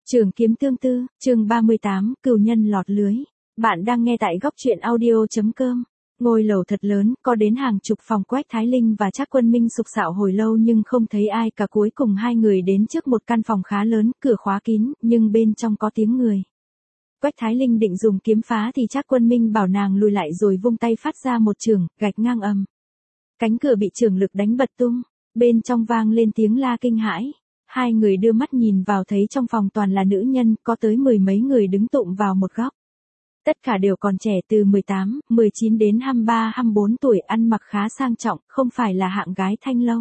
Trường kiếm tương tư, chương 38, cừu nhân lọt lưới. Bạn đang nghe tại góc truyện audio.com. Ngôi lầu thật lớn, có đến hàng chục phòng. Quách Thái Linh và Trác Quân Minh sục sạo hồi lâu nhưng không thấy ai cả. Cuối cùng hai người đến trước một căn phòng khá lớn, cửa khóa kín, nhưng bên trong có tiếng người. Quách Thái Linh định dùng kiếm phá thì Trác Quân Minh bảo nàng lùi lại rồi vung tay phát ra một chưởng, gạch ngang ầm. Cánh cửa bị chưởng lực đánh bật tung, bên trong vang lên tiếng la kinh hãi. Hai người đưa mắt nhìn vào thấy trong phòng toàn là nữ nhân, có tới 10 mấy người đứng tụm vào một góc. Tất cả đều còn trẻ từ 18, 19 đến 23, 24 tuổi, ăn mặc khá sang trọng, không phải là hạng gái thanh lâu.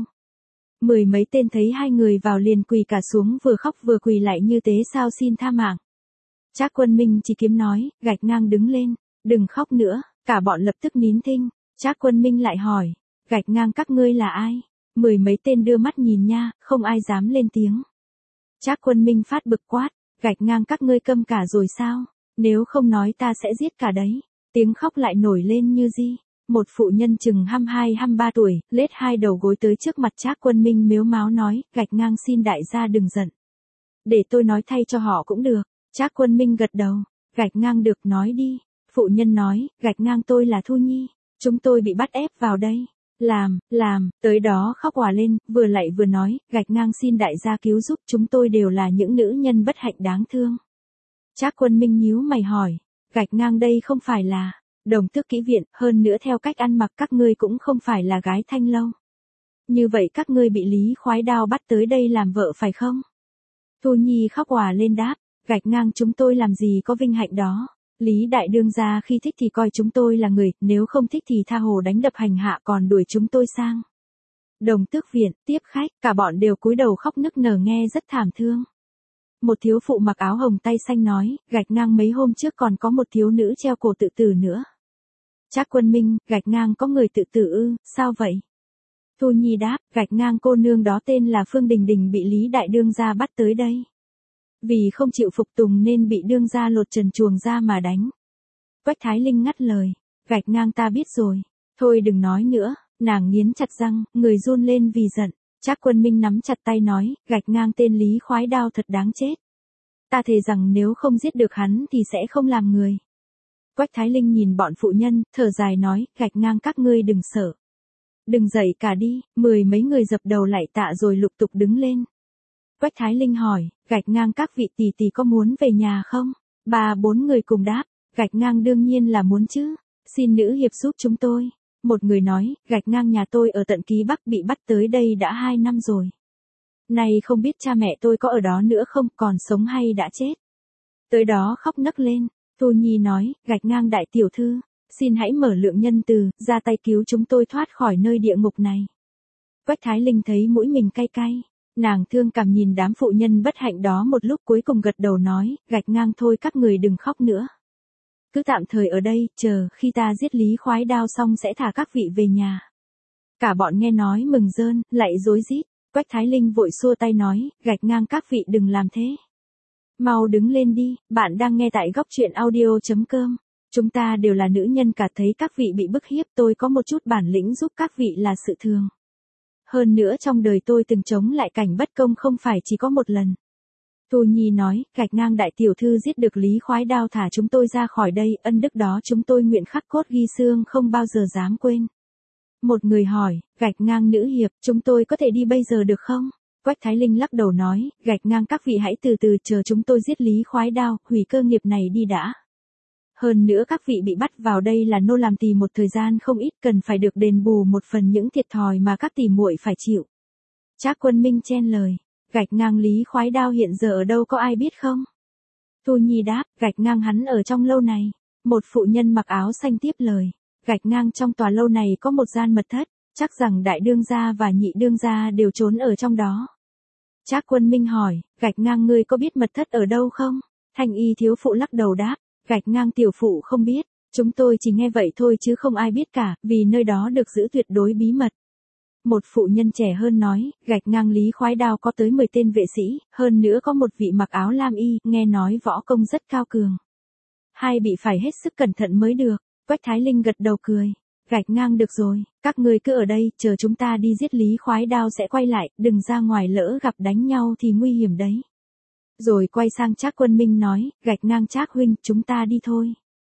10 mấy tên thấy hai người vào liền quỳ cả xuống, vừa khóc vừa quỳ lại như tế sao xin tha mạng. Trác Quân Minh chỉ kiếm nói, gạch ngang đứng lên, đừng khóc nữa, cả bọn lập tức nín thinh. Trác Quân Minh lại hỏi, gạch ngang các ngươi là ai? 10 mấy tên đưa mắt nhìn nha, không ai dám lên tiếng. Trác Quân Minh phát bực quát, gạch ngang các ngươi câm cả rồi sao? Nếu không nói ta sẽ giết cả đấy. Tiếng khóc lại nổi lên như gì. Một phụ nhân chừng 22-23 tuổi, lết hai đầu gối tới trước mặt Trác Quân Minh mếu máo nói, gạch ngang xin đại gia đừng giận. Để tôi nói thay cho họ cũng được. Trác Quân Minh gật đầu, gạch ngang được, nói đi. Phụ nhân nói, gạch ngang tôi là Thu Nhi, chúng tôi bị bắt ép vào đây. Làm, tới đó khóc òa lên, vừa lạy vừa nói, gạch ngang xin đại gia cứu giúp, chúng tôi đều là những nữ nhân bất hạnh đáng thương. Trác Quân Minh nhíu mày hỏi, gạch ngang đây không phải là Đồng Tước Kỹ Viện, hơn nữa theo cách ăn mặc các ngươi cũng không phải là gái thanh lâu. Như vậy các ngươi bị Lý Khoái Đao bắt tới đây làm vợ phải không? Thu Nhi khóc òa lên đáp, gạch ngang chúng tôi làm gì có vinh hạnh đó. Lý đại đương gia khi thích thì coi chúng tôi là người, nếu không thích thì tha hồ đánh đập hành hạ, còn đuổi chúng tôi sang Đồng Tước Viện tiếp khách. Cả bọn đều cúi đầu khóc nức nở nghe rất thảm thương. Một thiếu phụ mặc áo hồng tay xanh nói, gạch ngang mấy hôm trước còn có một thiếu nữ treo cổ tự tử nữa. Trác Quân Minh, gạch ngang có người tự tử ư, sao vậy? Thu Nhi đáp, gạch ngang cô nương đó tên là Phương Đình Đình bị Lý đại đương gia bắt tới đây. Vì không chịu phục tùng nên bị đương gia lột trần chuồng ra mà đánh. Quách Thái Linh ngắt lời, gạch ngang ta biết rồi, thôi đừng nói nữa. Nàng nghiến chặt răng, người run lên vì giận. Trác Quân Minh nắm chặt tay nói, gạch ngang tên Lý Khoái Đao thật đáng chết. Ta thề rằng nếu không giết được hắn thì sẽ không làm người. Quách Thái Linh nhìn bọn phụ nhân, thở dài nói, gạch ngang các ngươi đừng sợ. Đừng dậy cả đi. 10 mấy người dập đầu lạy tạ rồi lục tục đứng lên. Quách Thái Linh hỏi, gạch ngang các vị tỷ tỷ có muốn về nhà không? 3-4 người cùng đáp, gạch ngang đương nhiên là muốn chứ. Xin nữ hiệp giúp chúng tôi. Một người nói, gạch ngang nhà tôi ở tận Ký Bắc bị bắt tới đây đã 2 năm rồi. Này không biết cha mẹ tôi có ở đó nữa không, còn sống hay đã chết. Tới đó khóc nấc lên. Thu Nhi nói, gạch ngang đại tiểu thư, xin hãy mở lượng nhân từ, ra tay cứu chúng tôi thoát khỏi nơi địa ngục này. Quách Thái Linh thấy mũi mình cay cay. Nàng thương cảm nhìn đám phụ nhân bất hạnh đó một lúc, cuối cùng gật đầu nói, gạch ngang thôi các người đừng khóc nữa. Cứ tạm thời ở đây, chờ khi ta giết Lý Khoái Đao xong sẽ thả các vị về nhà. Cả bọn nghe nói mừng rơn, lại rối rít. Quách Thái Linh vội xua tay nói, gạch ngang các vị đừng làm thế. Mau đứng lên đi, bạn đang nghe tại góc truyện audio.com. Chúng ta đều là nữ nhân cả, thấy các vị bị bức hiếp, tôi có một chút bản lĩnh giúp các vị là sự thường. Hơn nữa trong đời tôi từng chống lại cảnh bất công không phải chỉ có một lần. Thu Nhi nói, gạch ngang đại tiểu thư giết được Lý Khoái Đao thả chúng tôi ra khỏi đây, ân đức đó chúng tôi nguyện khắc cốt ghi xương không bao giờ dám quên. Một người hỏi, gạch ngang nữ hiệp, chúng tôi có thể đi bây giờ được không? Quách Thái Linh lắc đầu nói, gạch ngang các vị hãy từ từ chờ chúng tôi giết Lý Khoái Đao, hủy cơ nghiệp này đi đã. Hơn nữa các vị bị bắt vào đây là nô làm tỳ một thời gian không ít, cần phải được đền bù một phần những thiệt thòi mà các tỷ muội phải chịu. Trác Quân Minh chen lời, gạch ngang Lý Khoái Đao hiện giờ ở đâu có ai biết không? Thu Nhi đáp, gạch ngang hắn ở trong lâu này. Một phụ nhân mặc áo xanh tiếp lời, gạch ngang trong tòa lâu này có một gian mật thất, chắc rằng đại đương gia và nhị đương gia đều trốn ở trong đó. Trác Quân Minh hỏi, gạch ngang ngươi có biết mật thất ở đâu không? Thanh y thiếu phụ lắc đầu đáp, gạch ngang tiểu phụ không biết, chúng tôi chỉ nghe vậy thôi chứ không ai biết cả, vì nơi đó được giữ tuyệt đối bí mật. Một phụ nhân trẻ hơn nói, gạch ngang Lý Khoái Đao có tới 10 tên vệ sĩ, hơn nữa có một vị mặc áo lam y, nghe nói võ công rất cao cường. Hai bị phải hết sức cẩn thận mới được. Quách Thái Linh gật đầu cười, gạch ngang được rồi, các ngươi cứ ở đây, chờ chúng ta đi giết Lý Khoái Đao sẽ quay lại, đừng ra ngoài lỡ gặp đánh nhau thì nguy hiểm đấy. Rồi quay sang Trác Quân Minh nói, gạch ngang Trác huynh, chúng ta đi thôi.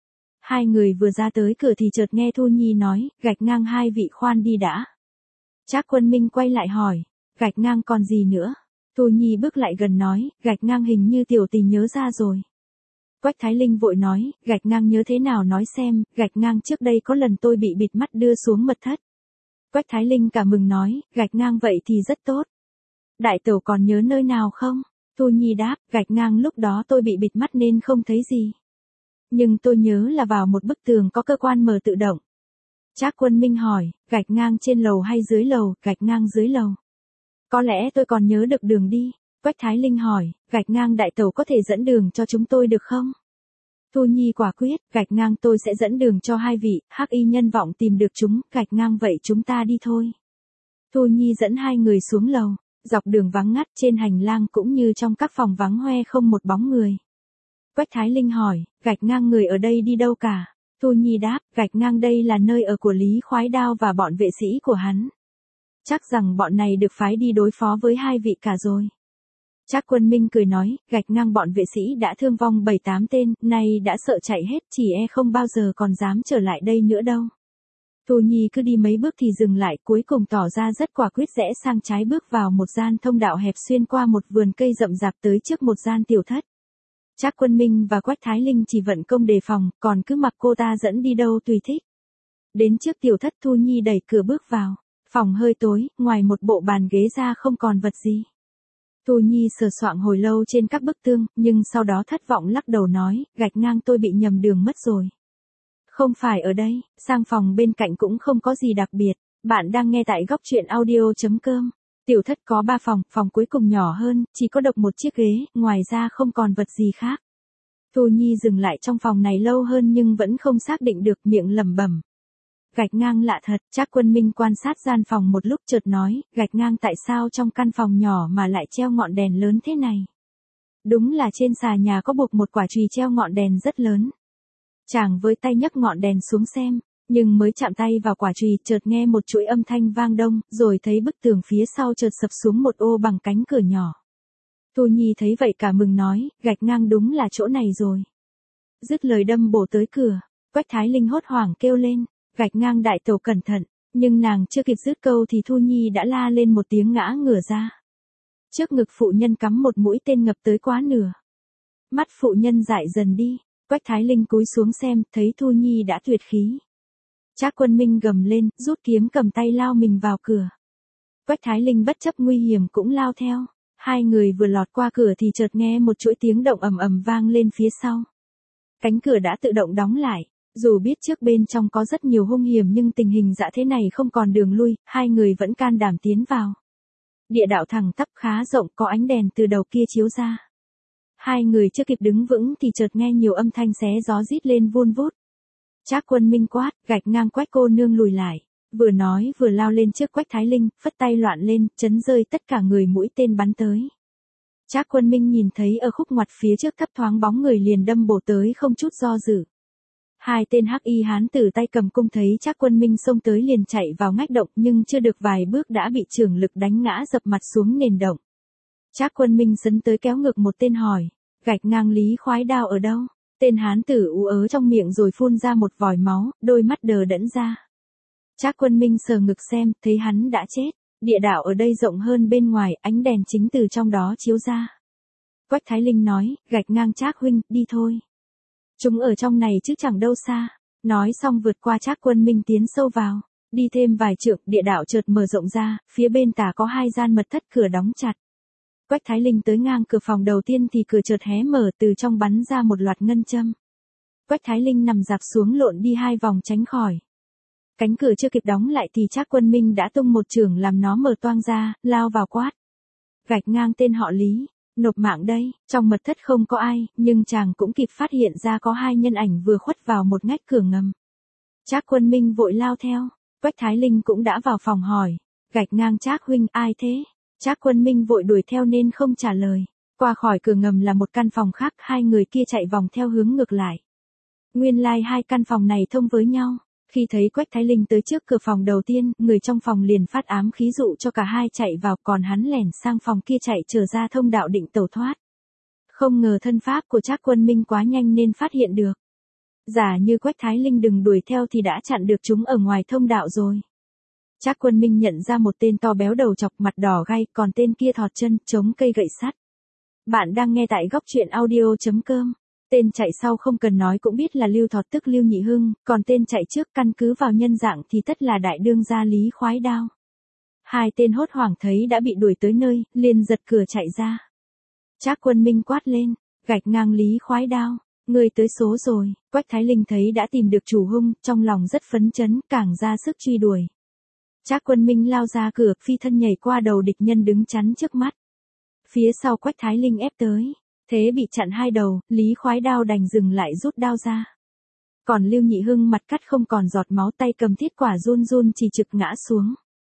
Hai người vừa ra tới cửa thì chợt nghe Thu Nhi nói, gạch ngang hai vị khoan đi đã. Trác Quân Minh quay lại hỏi, gạch ngang còn gì nữa? Thu Nhi bước lại gần nói, gạch ngang hình như tiểu tỷ nhớ ra rồi. Quách Thái Linh vội nói, gạch ngang nhớ thế nào nói xem, gạch ngang trước đây có lần tôi bị bịt mắt đưa xuống mật thất. Quách Thái Linh cả mừng nói, gạch ngang vậy thì rất tốt. Đại tẩu còn nhớ nơi nào không? Thu Nhi đáp, gạch ngang lúc đó tôi bị bịt mắt nên không thấy gì. Nhưng tôi nhớ là vào một bức tường có cơ quan mở tự động. Trác Quân Minh hỏi, gạch ngang trên lầu hay dưới lầu, gạch ngang dưới lầu. Có lẽ tôi còn nhớ được đường đi. Quách Thái Linh hỏi, gạch ngang đại tẩu có thể dẫn đường cho chúng tôi được không? Thu Nhi quả quyết, gạch ngang tôi sẽ dẫn đường cho hai vị, hắc y nhân vọng tìm được chúng, gạch ngang vậy chúng ta đi thôi. Thu Nhi dẫn hai người xuống lầu, dọc đường vắng ngắt trên hành lang cũng như trong các phòng vắng hoe không một bóng người. Quách Thái Linh hỏi, gạch ngang người ở đây đi đâu cả? Thu Nhi đáp, gạch ngang đây là nơi ở của Lý Khoái Đao và bọn vệ sĩ của hắn. Chắc rằng bọn này được phái đi đối phó với hai vị cả rồi. Trác Quân Minh cười nói, gạch ngang bọn vệ sĩ đã thương vong 7-8 tên, nay đã sợ chạy hết, chỉ không bao giờ còn dám trở lại đây nữa đâu. Thu Nhi cứ đi mấy bước thì dừng lại, cuối cùng tỏ ra rất quả quyết rẽ sang trái bước vào một gian thông đạo hẹp xuyên qua một vườn cây rậm rạp tới trước một gian tiểu thất. Trác Quân Minh và Quách Thái Linh chỉ vận công đề phòng, còn cứ mặc cô ta dẫn đi đâu tùy thích. Đến trước tiểu thất Thu Nhi đẩy cửa bước vào, phòng hơi tối, ngoài một bộ bàn ghế ra không còn vật gì. Thu Nhi sờ soạng hồi lâu trên các bức tường, nhưng sau đó thất vọng lắc đầu nói, gạch ngang tôi bị nhầm đường mất rồi. Không phải ở đây, sang phòng bên cạnh cũng không có gì đặc biệt. Bạn đang nghe tại góc truyện audio.com. Tiểu thất có 3 phòng, phòng cuối cùng nhỏ hơn, chỉ có độc một chiếc ghế, ngoài ra không còn vật gì khác. Thu Nhi dừng lại trong phòng này lâu hơn nhưng vẫn không xác định được, miệng lẩm bẩm. Gạch ngang lạ thật. Trác Quân Minh quan sát gian phòng một lúc chợt nói, gạch ngang tại sao trong căn phòng nhỏ mà lại treo ngọn đèn lớn thế này? Đúng là trên xà nhà có buộc một quả chùy treo ngọn đèn rất lớn. Chàng với tay nhấc ngọn đèn xuống xem, nhưng mới chạm tay vào quả chùy chợt nghe một chuỗi âm thanh vang đông, rồi thấy bức tường phía sau chợt sập xuống một ô bằng cánh cửa nhỏ. Thu Nhi thấy vậy cả mừng nói, gạch ngang đúng là chỗ này rồi. Dứt lời đâm bổ tới cửa, Quách Thái Linh hốt hoảng kêu lên, gạch ngang đại tẩu cẩn thận, nhưng nàng chưa kịp dứt câu thì Thu Nhi đã la lên một tiếng ngã ngửa ra. Trước ngực phụ nhân cắm một mũi tên ngập tới quá nửa. Mắt phụ nhân dại dần đi, Quách Thái Linh cúi xuống xem, thấy Thu Nhi đã tuyệt khí. Trác Quân Minh gầm lên, rút kiếm cầm tay lao mình vào cửa. Quách Thái Linh bất chấp nguy hiểm cũng lao theo. Hai người vừa lọt qua cửa thì chợt nghe một chuỗi tiếng động ầm ầm vang lên phía sau. Cánh cửa đã tự động đóng lại. Dù biết trước bên trong có rất nhiều hung hiểm nhưng tình hình dạ thế này không còn đường lui, hai người vẫn can đảm tiến vào. Địa đạo thẳng tắp khá rộng, có ánh đèn từ đầu kia chiếu ra. Hai người chưa kịp đứng vững thì chợt nghe nhiều âm thanh xé gió rít lên vun vút. Trác Quân Minh quát, gạch ngang Quách cô nương lùi lại. Vừa nói vừa lao lên trước Quách Thái Linh, phất tay loạn lên, chấn rơi tất cả người mũi tên bắn tới. Trác Quân Minh nhìn thấy ở khúc ngoặt phía trước thấp thoáng bóng người liền đâm bổ tới không chút do dự. Hai tên hắc y hán tử tay cầm cung thấy Trác Quân Minh xông tới liền chạy vào ngách động nhưng chưa được vài bước đã bị chưởng lực đánh ngã dập mặt xuống nền động. Trác Quân Minh sấn tới kéo ngực một tên hỏi, gạch ngang Lý Khoái Đao ở đâu? Tên hán tử ú ớ trong miệng rồi phun ra một vòi máu, đôi mắt đờ đẫn ra. Trác Quân Minh sờ ngực xem, thấy hắn đã chết. Địa đạo ở đây rộng hơn bên ngoài, ánh đèn chính từ trong đó chiếu ra. Quách Thái Linh nói, gạch ngang Trác huynh, đi thôi. Chúng ở trong này chứ chẳng đâu xa. Nói xong vượt qua Trác Quân Minh tiến sâu vào. Đi thêm vài trượng, địa đạo chợt mở rộng ra, phía bên tả có hai gian mật thất cửa đóng chặt. Quách Thái Linh tới ngang cửa phòng đầu tiên thì cửa chợt hé mở, từ trong bắn ra một loạt ngân châm. Quách Thái Linh nằm dạp xuống lộn đi hai vòng tránh khỏi. Cánh cửa chưa kịp đóng lại thì Trác Quân Minh đã tung một chưởng làm nó mở toang ra, lao vào quát. Gạch ngang tên họ Lý, nộp mạng đây. Trong mật thất không có ai, nhưng chàng cũng kịp phát hiện ra có hai nhân ảnh vừa khuất vào một ngách cửa ngầm. Trác Quân Minh vội lao theo. Quách Thái Linh cũng đã vào phòng hỏi, gạch ngang Trác huynh, ai thế? Trác Quân Minh vội đuổi theo nên không trả lời. Qua khỏi cửa ngầm là một căn phòng khác, hai người kia chạy vòng theo hướng ngược lại. Nguyên lai hai căn phòng này thông với nhau. Khi thấy Quách Thái Linh tới trước cửa phòng đầu tiên, người trong phòng liền phát ám khí dụ cho cả hai chạy vào, còn hắn lẻn sang phòng kia chạy trở ra thông đạo định tẩu thoát. Không ngờ thân pháp của Trác Quân Minh quá nhanh nên phát hiện được. Giả như Quách Thái Linh đừng đuổi theo thì đã chặn được chúng ở ngoài thông đạo rồi. Trác Quân Minh nhận ra một tên to béo đầu chọc mặt đỏ gay, còn tên kia thọt chân, chống cây gậy sắt. Bạn đang nghe tại góc truyện audio.com. Tên chạy sau không cần nói cũng biết là Lưu Thọt tức Lưu Nhị Hưng, còn tên chạy trước căn cứ vào nhân dạng thì tất là đại đương gia Lý Khoái Đao. Hai tên hốt hoảng thấy đã bị đuổi tới nơi, liền giật cửa chạy ra. Trác Quân Minh quát lên, gạch ngang Lý Khoái Đao, ngươi tới số rồi. Quách Thái Linh thấy đã tìm được chủ hung, trong lòng rất phấn chấn, càng ra sức truy đuổi. Trác Quân Minh lao ra cửa, phi thân nhảy qua đầu địch nhân đứng chắn trước mắt. Phía sau Quách Thái Linh ép tới, thế bị chặn hai đầu, Lý Khoái Đao đành dừng lại rút đao ra. Còn Lưu Nhị Hưng mặt cắt không còn giọt máu, tay cầm thiết quả run run chỉ trực ngã xuống.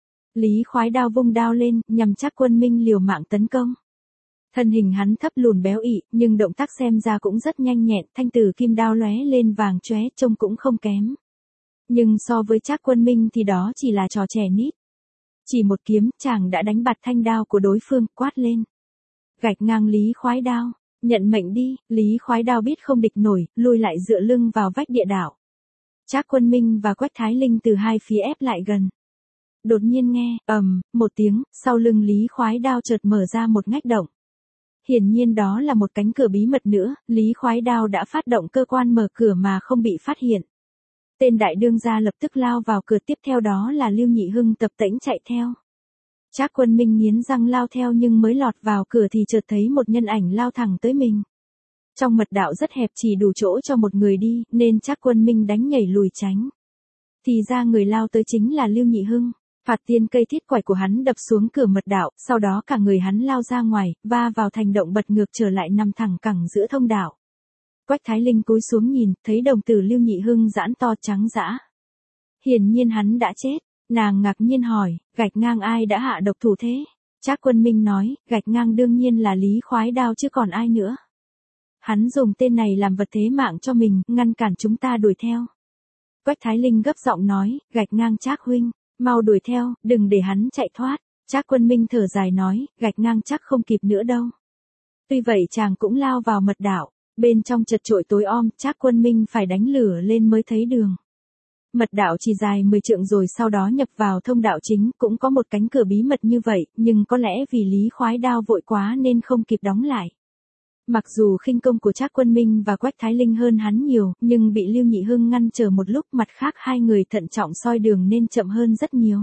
Lý Khoái Đao vung đao lên, nhằm Trác Quân Minh liều mạng tấn công. Thân hình hắn thấp lùn béo ị, nhưng động tác xem ra cũng rất nhanh nhẹn, thanh tử kim đao lóe lên vàng chóe, trông cũng không kém. Nhưng so với Trác Quân Minh thì đó chỉ là trò trẻ nít. Chỉ một kiếm, chàng đã đánh bạt thanh đao của đối phương, quát lên. Gạch ngang Lý Khoái Đao, nhận mệnh đi. Lý Khoái Đao biết không địch nổi, lui lại dựa lưng vào vách địa đạo. Trác Quân Minh và Quách Thái Linh từ hai phía ép lại gần. Đột nhiên nghe, một tiếng, sau lưng Lý Khoái Đao chợt mở ra một ngách động. Hiển nhiên đó là một cánh cửa bí mật nữa, Lý Khoái Đao đã phát động cơ quan mở cửa mà không bị phát hiện. Tên đại đương gia lập tức lao vào cửa, tiếp theo đó là Lưu Nhị Hưng tập tễnh chạy theo. Trác Quân Minh nghiến răng lao theo nhưng mới lọt vào cửa thì chợt thấy một nhân ảnh lao thẳng tới mình. Trong mật đạo rất hẹp chỉ đủ chỗ cho một người đi, nên Trác Quân Minh đánh nhảy lùi tránh. Thì ra người lao tới chính là Lưu Nhị Hưng. Phạt tiên cây thiết quải của hắn đập xuống cửa mật đạo, sau đó cả người hắn lao ra ngoài, va vào thành động bật ngược trở lại nằm thẳng cẳng giữa thông đạo. Quách Thái Linh cúi xuống nhìn, thấy đồng tử Lưu Nhị Hưng giãn to trắng dã. Hiển nhiên hắn đã chết. Nàng ngạc nhiên hỏi, gạch ngang ai đã hạ độc thủ thế? Trác Quân Minh nói, gạch ngang đương nhiên là Lý Khoái Đao chứ còn ai nữa. Hắn dùng tên này làm vật thế mạng cho mình, ngăn cản chúng ta đuổi theo. Quách Thái Linh gấp giọng nói, gạch ngang Trác huynh, mau đuổi theo, đừng để hắn chạy thoát. Trác Quân Minh thở dài nói, gạch ngang chắc không kịp nữa đâu. Tuy vậy chàng cũng lao vào mật đạo, bên trong chật chội tối om, Trác Quân Minh phải đánh lửa lên mới thấy đường. Mật đạo chỉ dài 10 trượng rồi sau đó nhập vào thông đạo chính, cũng có một cánh cửa bí mật như vậy, nhưng có lẽ vì Lý Khoái Đao vội quá nên không kịp đóng lại. Mặc dù khinh công của Trác Quân Minh và Quách Thái Linh hơn hắn nhiều, nhưng bị Lưu Nhị Hưng ngăn chờ một lúc, mặt khác hai người thận trọng soi đường nên chậm hơn rất nhiều.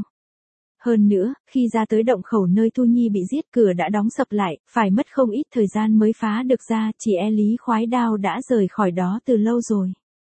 Hơn nữa, khi ra tới động khẩu nơi Thu Nhi bị giết, cửa đã đóng sập lại, phải mất không ít thời gian mới phá được ra, chỉ e Lý Khoái Đao đã rời khỏi đó từ lâu rồi.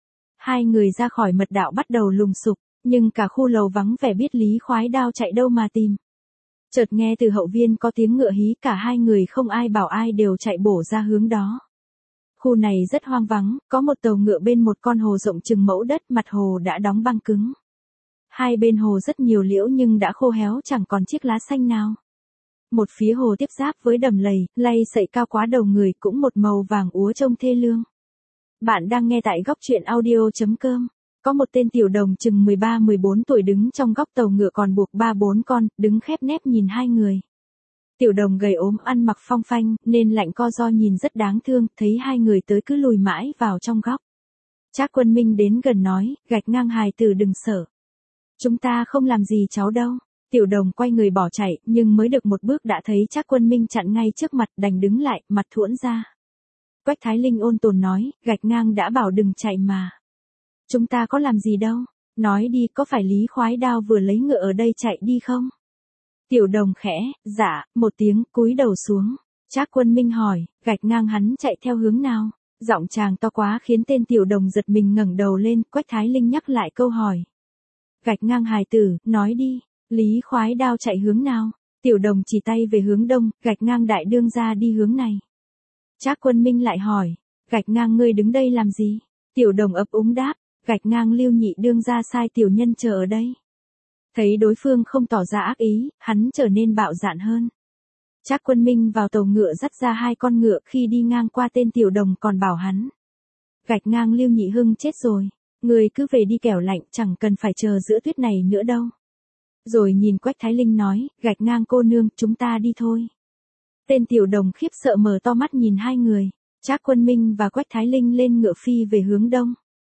Hai người ra khỏi mật đạo bắt đầu lùng sục, nhưng cả khu lầu vắng vẻ, biết Lý Khoái Đao chạy đâu mà tìm. Chợt nghe từ hậu viên có tiếng ngựa hí, cả hai người không ai bảo ai đều chạy bổ ra hướng đó. Khu này rất hoang vắng, có một tàu ngựa bên một con hồ rộng chừng mẫu đất, mặt hồ đã đóng băng cứng. Hai bên hồ rất nhiều liễu nhưng đã khô héo, chẳng còn chiếc lá xanh nào. Một phía hồ tiếp giáp với đầm lầy, lay sậy cao quá đầu người, cũng một màu vàng úa trông thê lương. Bạn đang nghe tại góc truyện audio.com. Có một tên tiểu đồng chừng 13-14 tuổi đứng trong góc tàu ngựa còn buộc 3-4 con, đứng khép nép nhìn hai người. Tiểu đồng gầy ốm, ăn mặc phong phanh, nên lạnh co ro nhìn rất đáng thương, thấy hai người tới cứ lùi mãi vào trong góc. Trác Quân Minh đến gần nói, gạch ngang hài tử đừng sợ. Chúng ta không làm gì cháu đâu. Tiểu đồng quay người bỏ chạy, nhưng mới được một bước đã thấy Trác Quân Minh chặn ngay trước mặt, đành đứng lại, mặt thuỗn ra. Quách Thái Linh ôn tồn nói, gạch ngang đã bảo đừng chạy mà. Chúng ta có làm gì đâu, nói đi, có phải Lý Khoái Đao vừa lấy ngựa ở đây chạy đi không? Tiểu đồng khẽ, dạ, một tiếng, cúi đầu xuống. Trác Quân Minh hỏi, gạch ngang hắn chạy theo hướng nào? Giọng chàng to quá khiến tên tiểu đồng giật mình ngẩng đầu lên, Quách Thái Linh nhắc lại câu hỏi. Gạch ngang hài tử, nói đi, Lý Khoái Đao chạy hướng nào? Tiểu đồng chỉ tay về hướng đông, gạch ngang đại đương gia đi hướng này. Trác Quân Minh lại hỏi, gạch ngang ngươi đứng đây làm gì? Tiểu đồng ấp úng đáp, gạch ngang Lưu nhị đương gia sai tiểu nhân chờ ở đây. Thấy đối phương không tỏ ra ác ý, hắn trở nên bạo dạn hơn. Trác Quân Minh vào tàu ngựa dắt ra hai con ngựa, khi đi ngang qua tên tiểu đồng còn bảo hắn. Gạch ngang Lưu Nhị Hưng chết rồi, người cứ về đi kẻo lạnh, chẳng cần phải chờ giữa tuyết này nữa đâu. Rồi nhìn Quách Thái Linh nói, gạch ngang cô nương, chúng ta đi thôi. Tên tiểu đồng khiếp sợ mở to mắt nhìn hai người. Trác Quân Minh và Quách Thái Linh lên ngựa phi về hướng đông.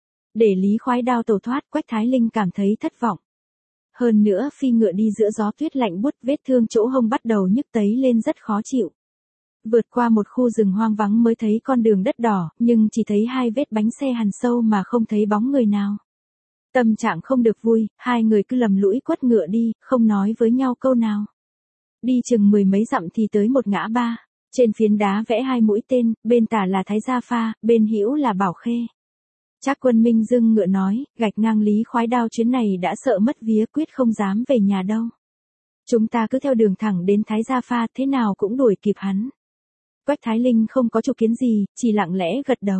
Để Lý Khoái Đao tẩu thoát, Quách Thái Linh cảm thấy thất vọng. Hơn nữa phi ngựa đi giữa gió tuyết lạnh buốt, vết thương chỗ hông bắt đầu nhức tấy lên rất khó chịu. Vượt qua một khu rừng hoang vắng mới thấy con đường đất đỏ, nhưng chỉ thấy hai vết bánh xe hằn sâu mà không thấy bóng người nào. Tâm trạng không được vui, hai người cứ lầm lũi quất ngựa đi, không nói với nhau câu nào. Đi chừng 10 mấy dặm thì tới một ngã ba, trên phiến đá vẽ hai mũi tên, bên tả là Thái Gia Pha, bên hữu là Bảo Khê. Trác Quân Minh dưng ngựa nói, gạch ngang Lý Khoái Đao chuyến này đã sợ mất vía, quyết không dám về nhà đâu. Chúng ta cứ theo đường thẳng đến Thái Gia Pha, thế nào cũng đuổi kịp hắn. Quách Thái Linh không có chủ kiến gì, chỉ lặng lẽ gật đầu.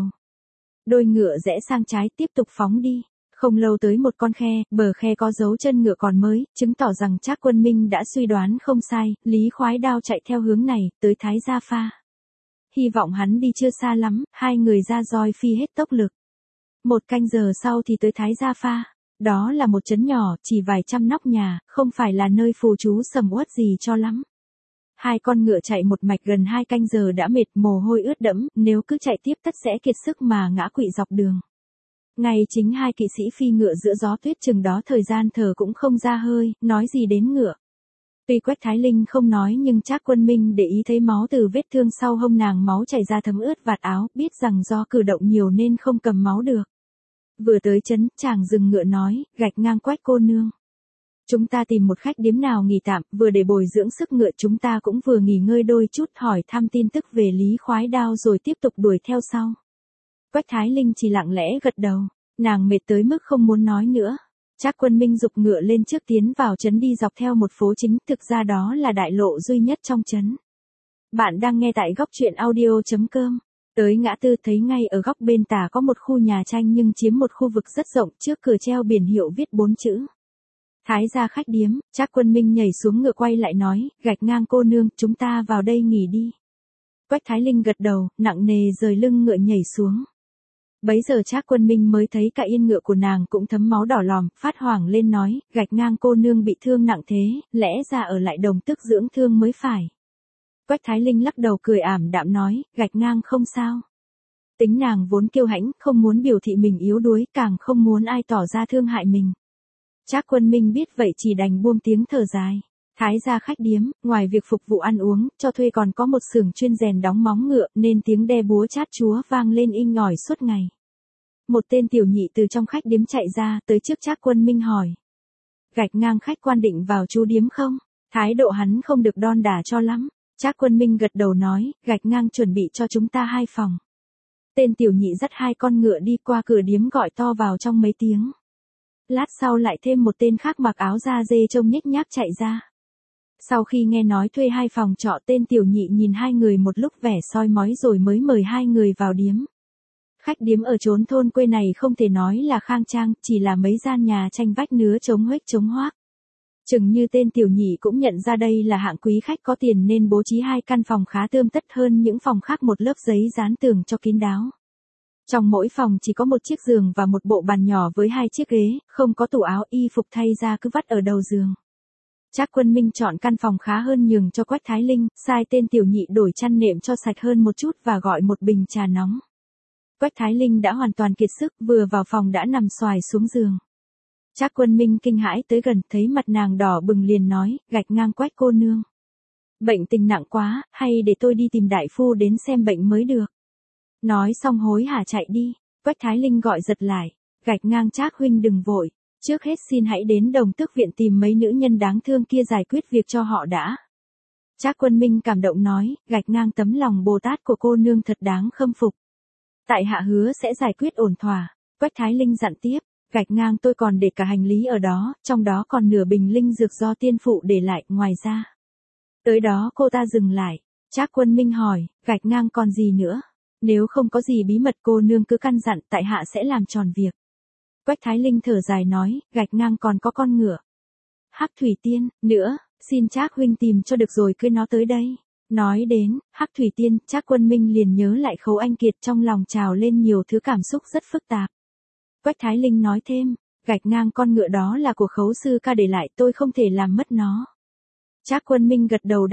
Đôi ngựa rẽ sang trái tiếp tục phóng đi. Không lâu tới một con khe, bờ khe có dấu chân ngựa còn mới, chứng tỏ rằng Trác Quân Minh đã suy đoán không sai, Lý Khoái Đao chạy theo hướng này, tới Thái Gia Pha. Hy vọng hắn đi chưa xa lắm, hai người ra roi phi hết tốc lực. Một canh giờ sau thì tới Thái Gia Pha. Đó là một trấn nhỏ, chỉ vài trăm nóc nhà, không phải là nơi phù trú sầm uất gì cho lắm. Hai con ngựa chạy một mạch gần 2 canh giờ đã mệt, mồ hôi ướt đẫm, nếu cứ chạy tiếp tất sẽ kiệt sức mà ngã quỵ dọc đường. Ngay chính hai kỵ sĩ phi ngựa giữa gió tuyết chừng đó thời gian thở cũng không ra hơi, nói gì đến ngựa. Tuy Quách Thái Linh không nói nhưng Trác Quân Minh để ý thấy máu từ vết thương sau hông nàng, máu chảy ra thấm ướt vạt áo, biết rằng do cử động nhiều nên không cầm máu được. Vừa tới trấn, chàng dừng ngựa nói, gạch ngang Quách cô nương. Chúng ta tìm một khách điếm nào nghỉ tạm, vừa để bồi dưỡng sức ngựa chúng ta cũng vừa nghỉ ngơi đôi chút, hỏi thăm tin tức về Lý Khoái Đao rồi tiếp tục đuổi theo sau. Quách Thái Linh chỉ lặng lẽ gật đầu, nàng mệt tới mức không muốn nói nữa. Trác Quân Minh giục ngựa lên trước tiến vào trấn, đi dọc theo một phố chính, thực ra đó là đại lộ duy nhất trong trấn. Bạn đang nghe tại góc truyện audio.com. Tới ngã tư thấy ngay ở góc bên tả có một khu nhà tranh nhưng chiếm một khu vực rất rộng, trước cửa treo biển hiệu viết 4 chữ. Thái Gia khách điếm. Trác Quân Minh nhảy xuống ngựa quay lại nói, gạch ngang cô nương, chúng ta vào đây nghỉ đi. Quách Thái Linh gật đầu, nặng nề rời lưng ngựa nhảy xuống. Bấy giờ Trác Quân Minh mới thấy cả yên ngựa của nàng cũng thấm máu đỏ lòm, phát hoảng lên nói, gạch ngang cô nương bị thương nặng thế, lẽ ra ở lại Đồng Tức dưỡng thương mới phải. Quách Thái Linh lắc đầu cười ảm đạm nói, gạch ngang không sao. Tính nàng vốn kiêu hãnh, không muốn biểu thị mình yếu đuối, càng không muốn ai tỏ ra thương hại mình. Trác Quân Minh biết vậy chỉ đành buông tiếng thở dài. Thái Gia khách điếm, ngoài việc phục vụ ăn uống, cho thuê còn có một xưởng chuyên rèn đóng móng ngựa, nên tiếng đe búa chát chúa vang lên inh ỏi suốt ngày. Một tên tiểu nhị từ trong khách điếm chạy ra, tới trước Trác Quân Minh hỏi. Gạch ngang khách quan định vào chú điếm không? Thái độ hắn không được đon đả cho lắm. Trác Quân Minh gật đầu nói, gạch ngang chuẩn bị cho chúng ta 2 phòng. Tên tiểu nhị dắt 2 con ngựa đi qua cửa điếm gọi to vào trong mấy tiếng. Lát sau lại thêm một tên khác mặc áo da dê trông nhếch nhác chạy ra. Sau khi nghe nói thuê 2 phòng trọ, tên tiểu nhị nhìn hai người một lúc vẻ soi mói rồi mới mời hai người vào điếm. Khách điếm ở chốn thôn quê này không thể nói là khang trang, chỉ là mấy gian nhà tranh vách nứa chống huếch chống hoác. Chừng như tên tiểu nhị cũng nhận ra đây là hạng quý khách có tiền nên bố trí 2 căn phòng khá tươm tất hơn những phòng khác, một lớp giấy dán tường cho kín đáo. Trong mỗi phòng chỉ có một chiếc giường và một bộ bàn nhỏ với 2 chiếc ghế, không có tủ áo, y phục thay ra cứ vắt ở đầu giường. Trác Quân Minh chọn căn phòng khá hơn nhường cho Quách Thái Linh, sai tên tiểu nhị đổi chăn nệm cho sạch hơn một chút và gọi một bình trà nóng. Quách Thái Linh đã hoàn toàn kiệt sức, vừa vào phòng đã nằm xoài xuống giường. Trác Quân Minh kinh hãi tới gần, thấy mặt nàng đỏ bừng liền nói, gạch ngang Quách cô nương. Bệnh tình nặng quá, hay để tôi đi tìm đại phu đến xem bệnh mới được. Nói xong hối hả chạy đi. Quách Thái Linh gọi giật lại, gạch ngang Trác huynh đừng vội. Trước hết xin hãy đến Đồng Tước viện tìm mấy nữ nhân đáng thương kia giải quyết việc cho họ đã. Trác Quân Minh cảm động nói, gạch ngang tấm lòng Bồ Tát của cô nương thật đáng khâm phục. Tại hạ hứa sẽ giải quyết ổn thỏa. Quách Thái Linh dặn tiếp, gạch ngang tôi còn để cả hành lý ở đó, trong đó còn nửa bình linh dược do tiên phụ để lại, ngoài ra. Tới đó cô ta dừng lại. Trác Quân Minh hỏi, gạch ngang còn gì nữa? Nếu không có gì bí mật cô nương cứ căn dặn, tại hạ sẽ làm tròn việc. Quách Thái Linh thở dài nói, gạch ngang còn có con ngựa Hắc Thủy Tiên, nữa, xin Trác huynh tìm cho được rồi cưới nó tới đây. Nói đến Hắc Thủy Tiên, Trác Quân Minh liền nhớ lại Khấu Anh Kiệt, trong lòng trào lên nhiều thứ cảm xúc rất phức tạp. Quách Thái Linh nói thêm, gạch ngang con ngựa đó là của Khấu sư ca để lại, tôi không thể làm mất nó. Trác Quân Minh gật đầu đáp,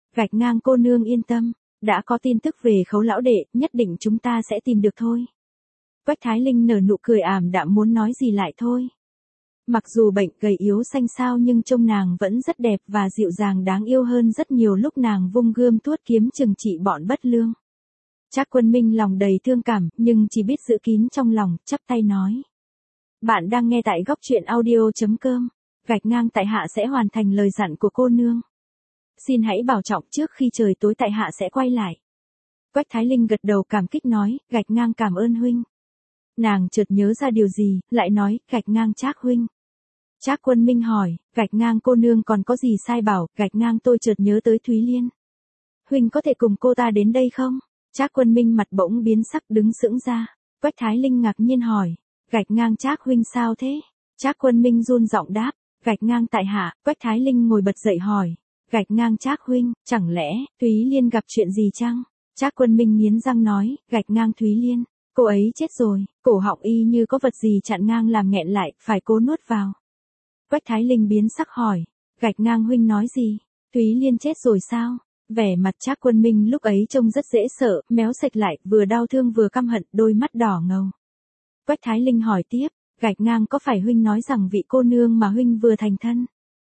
Gạch ngang cô nương yên tâm, đã có tin tức về Khấu lão đệ, nhất định chúng ta sẽ tìm được thôi. Quách Thái Linh nở nụ cười ảm đạm muốn nói gì lại thôi. Mặc dù bệnh gầy yếu xanh xao nhưng trông nàng vẫn rất đẹp và dịu dàng đáng yêu hơn rất nhiều lúc nàng vung gươm tuốt kiếm trừng trị bọn bất lương. Trác Quân Minh lòng đầy thương cảm nhưng chỉ biết giữ kín trong lòng, chắp tay nói. Bạn đang nghe tại góc truyện audio.com. Gạch ngang tại hạ sẽ hoàn thành lời dặn của cô nương. Xin hãy bảo trọng trước khi trời tối tại hạ sẽ quay lại. Quách Thái Linh gật đầu cảm kích nói, gạch ngang cảm ơn huynh. Nàng chợt nhớ ra điều gì, lại nói, gạch ngang Trác huynh. Trác Quân Minh hỏi, gạch ngang cô nương còn có gì sai bảo, gạch ngang tôi chợt nhớ tới Thúy Liên. Huynh có thể cùng cô ta đến đây không? Trác Quân Minh mặt bỗng biến sắc đứng sững ra. Quách Thái Linh ngạc nhiên hỏi, gạch ngang Trác huynh sao thế? Trác Quân Minh run giọng đáp, gạch ngang tại hạ. Quách Thái Linh ngồi bật dậy hỏi, gạch ngang Trác huynh, chẳng lẽ Thúy Liên gặp chuyện gì chăng? Trác Quân Minh nghiến răng nói, gạch ngang Thúy Liên, cô ấy chết rồi. Cổ họng y như có vật gì chặn ngang làm nghẹn lại, phải cố nuốt vào. Quách Thái Linh biến sắc hỏi, gạch ngang huynh nói gì? Thúy Liên chết rồi sao? Vẻ mặt Trác Quân Minh lúc ấy trông rất dễ sợ, méo sạch lại, vừa đau thương vừa căm hận, đôi mắt đỏ ngầu. Quách Thái Linh hỏi tiếp, gạch ngang có phải huynh nói rằng vị cô nương mà huynh vừa thành thân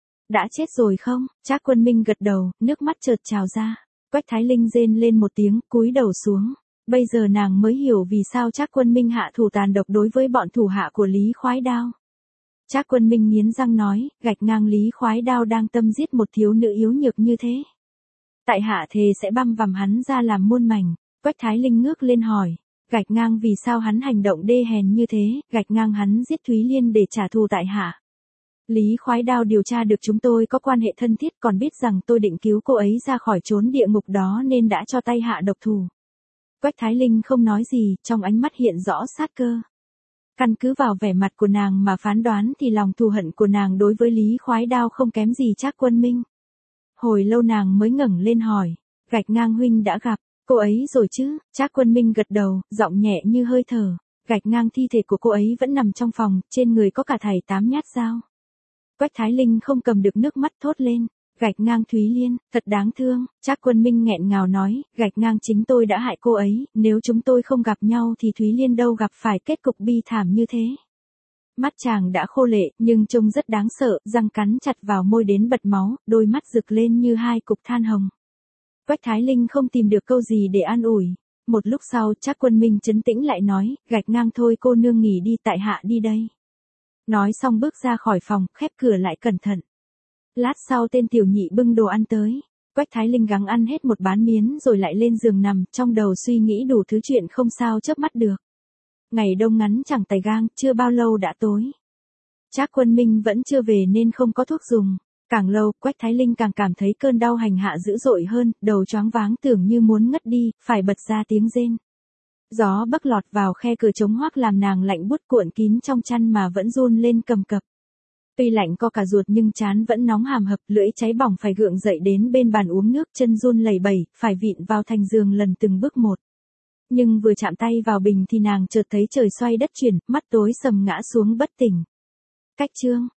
đã chết rồi không? Trác Quân Minh gật đầu, nước mắt chợt trào ra. Quách Thái Linh rên lên một tiếng, cúi đầu xuống. Bây giờ nàng mới hiểu vì sao Trác Quân Minh hạ thủ tàn độc đối với bọn thủ hạ của Lý Khoái Đao. Trác Quân Minh nghiến răng nói, gạch ngang Lý Khoái Đao đang tâm giết một thiếu nữ yếu nhược như thế. Tại hạ thề sẽ băm vằm hắn ra làm muôn mảnh. Quách Thái Linh ngước lên hỏi, gạch ngang vì sao hắn hành động đê hèn như thế, gạch ngang hắn giết Thúy Liên để trả thù tại hạ. Lý Khoái Đao điều tra được chúng tôi có quan hệ thân thiết còn biết rằng tôi định cứu cô ấy ra khỏi chốn địa ngục đó nên đã cho tay hạ độc thủ. Quách Thái Linh không nói gì, trong ánh mắt hiện rõ sát cơ. Căn cứ vào vẻ mặt của nàng mà phán đoán thì lòng thù hận của nàng đối với Lý Khoái Đao không kém gì Trác Quân Minh. Hồi lâu nàng mới ngẩng lên hỏi, gạch ngang huynh đã gặp cô ấy rồi chứ? Trác Quân Minh gật đầu, giọng nhẹ như hơi thở, gạch ngang thi thể của cô ấy vẫn nằm trong phòng, trên người có cả thảy 8 nhát dao. Quách Thái Linh không cầm được nước mắt thốt lên, gạch ngang Thúy Liên, thật đáng thương. Trác Quân Minh nghẹn ngào nói, gạch ngang chính tôi đã hại cô ấy, nếu chúng tôi không gặp nhau thì Thúy Liên đâu gặp phải kết cục bi thảm như thế. Mắt chàng đã khô lệ, nhưng trông rất đáng sợ, răng cắn chặt vào môi đến bật máu, đôi mắt rực lên như hai cục than hồng. Quách Thái Linh không tìm được câu gì để an ủi. Một lúc sau Trác Quân Minh trấn tĩnh lại nói, gạch ngang thôi cô nương nghỉ đi tại hạ đi đây. Nói xong bước ra khỏi phòng, khép cửa lại cẩn thận. Lát sau tên tiểu nhị bưng đồ ăn tới. Quách Thái Linh gắng ăn hết một bán miến rồi lại lên giường nằm, trong đầu suy nghĩ đủ thứ chuyện không sao chớp mắt được. Ngày đông ngắn chẳng tày gang, chưa bao lâu đã tối. Trác Quân Minh vẫn chưa về nên không có thuốc dùng. Càng lâu, Quách Thái Linh càng cảm thấy cơn đau hành hạ dữ dội hơn, đầu choáng váng tưởng như muốn ngất đi, phải bật ra tiếng rên. Gió bấc lọt vào khe cửa trống hoác làm nàng lạnh buốt cuộn kín trong chăn mà vẫn run lên cầm cập. Tuy lạnh co cả ruột nhưng trán vẫn nóng hàm hập, lưỡi cháy bỏng phải gượng dậy đến bên bàn uống nước, chân run lẩy bẩy, phải vịn vào thành giường lần từng bước một. Nhưng vừa chạm tay vào bình thì nàng chợt thấy trời xoay đất chuyển, mắt tối sầm ngã xuống bất tỉnh. Cách chương